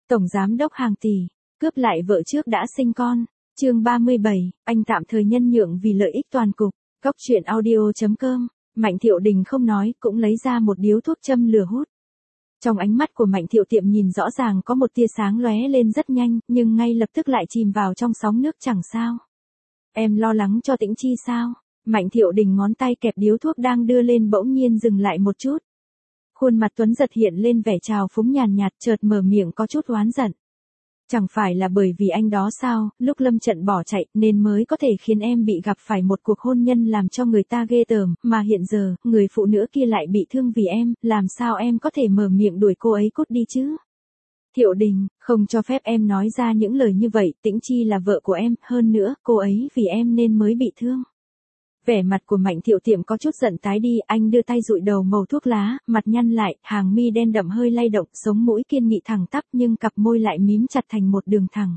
Tổng giám đốc hàng tỷ, cướp lại vợ trước đã sinh con. Chương 37, anh tạm thời nhân nhượng vì lợi ích toàn cục. Góc truyện audio.com. Mạnh Thiệu Đình không nói, cũng lấy ra một điếu thuốc châm lửa hút. Trong ánh mắt của Mạnh Thiệu Tiệm nhìn rõ ràng có một tia sáng lóe lên rất nhanh, nhưng ngay lập tức lại chìm vào trong sóng nước chẳng sao. Em lo lắng cho Tĩnh Chi sao? Mạnh Thiệu Đình ngón tay kẹp điếu thuốc đang đưa lên bỗng nhiên dừng lại một chút. Khuôn mặt Tuấn Giật hiện lên vẻ trào phúng nhàn nhạt, chợt mở miệng có chút oán giận. Chẳng phải là bởi vì anh đó sao, lúc Lâm Trận bỏ chạy nên mới có thể khiến em bị gặp phải một cuộc hôn nhân làm cho người ta ghê tởm, mà hiện giờ, người phụ nữ kia lại bị thương vì em, làm sao em có thể mở miệng đuổi cô ấy cút đi chứ? Thiệu Đình, không cho phép em nói ra những lời như vậy, Tĩnh Chi là vợ của em, hơn nữa, cô ấy vì em nên mới bị thương. Vẻ mặt của Mạnh Thiệu Tiệm có chút giận tái đi, anh đưa tay dụi đầu màu thuốc lá, mặt nhăn lại, hàng mi đen đậm hơi lay động, sống mũi kiên nghị thẳng tắp nhưng cặp môi lại mím chặt thành một đường thẳng.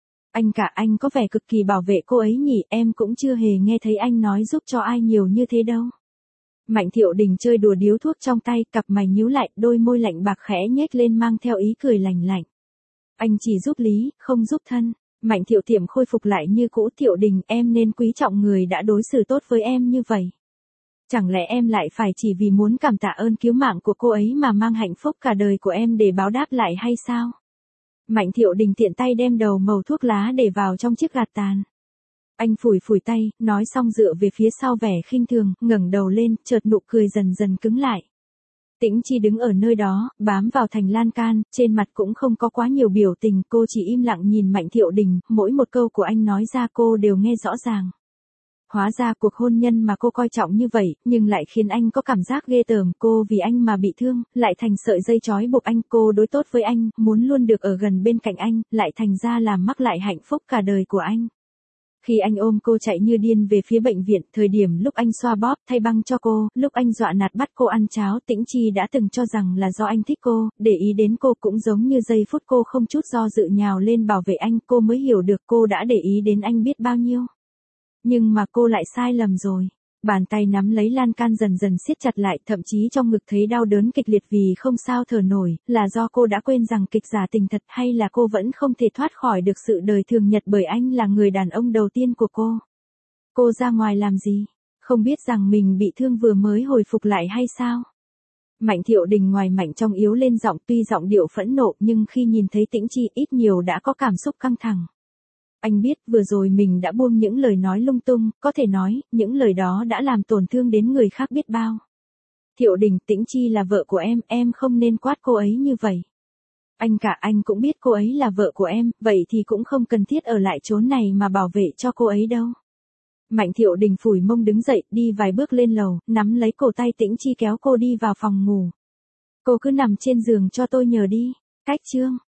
Anh có vẻ cực kỳ bảo vệ cô ấy nhỉ, em cũng chưa hề nghe thấy anh nói giúp cho ai nhiều như thế đâu. Mạnh Thiệu Đình chơi đùa điếu thuốc trong tay, cặp mày nhíu lại, đôi môi lạnh bạc khẽ nhếch lên mang theo ý cười lành lạnh. Anh chỉ giúp lý, không giúp thân. Mạnh Thiệu Tiệm khôi phục lại như cũ. Thiệu Đình, em nên quý trọng người đã đối xử tốt với em như vậy. Chẳng lẽ em lại phải chỉ vì muốn cảm tạ ơn cứu mạng của cô ấy mà mang hạnh phúc cả đời của em để báo đáp lại hay sao? Mạnh Thiệu Đình tiện tay đem đầu màu thuốc lá để vào trong chiếc gạt tàn. Anh phủi tay, nói xong dựa về phía sau vẻ khinh thường, ngẩng đầu lên, chợt nụ cười dần dần cứng lại. Tĩnh Chi đứng ở nơi đó, bám vào thành lan can, trên mặt cũng không có quá nhiều biểu tình, cô chỉ im lặng nhìn Mạnh Thiệu Đình, mỗi một câu của anh nói ra cô đều nghe rõ ràng. Hóa ra cuộc hôn nhân mà cô coi trọng như vậy, nhưng lại khiến anh có cảm giác ghê tởm, cô vì anh mà bị thương, lại thành sợi dây trói buộc anh, cô đối tốt với anh, muốn luôn được ở gần bên cạnh anh, lại thành ra làm mắc lại hạnh phúc cả đời của anh. Khi anh ôm cô chạy như điên về phía bệnh viện, thời điểm lúc anh xoa bóp, thay băng cho cô, lúc anh dọa nạt bắt cô ăn cháo, Tĩnh Chi đã từng cho rằng là do anh thích cô, để ý đến cô cũng giống như giây phút cô không chút do dự nhào lên bảo vệ anh, cô mới hiểu được cô đã để ý đến anh biết bao nhiêu. Nhưng mà cô lại sai lầm rồi. Bàn tay nắm lấy lan can dần dần siết chặt lại, thậm chí trong ngực thấy đau đớn kịch liệt vì không sao thở nổi, là do cô đã quên rằng kịch giả tình thật hay là cô vẫn không thể thoát khỏi được sự đời thường nhật bởi anh là người đàn ông đầu tiên của cô. Cô ra ngoài làm gì? Không biết rằng mình bị thương vừa mới hồi phục lại hay sao? Mạnh Thiệu Đình ngoài mạnh trong yếu lên giọng, tuy giọng điệu phẫn nộ nhưng khi nhìn thấy Tĩnh Chi ít nhiều đã có cảm xúc căng thẳng. Anh biết vừa rồi mình đã buông những lời nói lung tung, có thể nói, những lời đó đã làm tổn thương đến người khác biết bao. Thiệu Đình, Tĩnh Chi là vợ của em không nên quát cô ấy như vậy. Anh cũng biết cô ấy là vợ của em, vậy thì cũng không cần thiết ở lại chốn này mà bảo vệ cho cô ấy đâu. Mạnh Thiệu Đình phủi mông đứng dậy, đi vài bước lên lầu, nắm lấy cổ tay Tĩnh Chi kéo cô đi vào phòng ngủ. Cô cứ nằm trên giường cho tôi nhờ đi. Cách chương.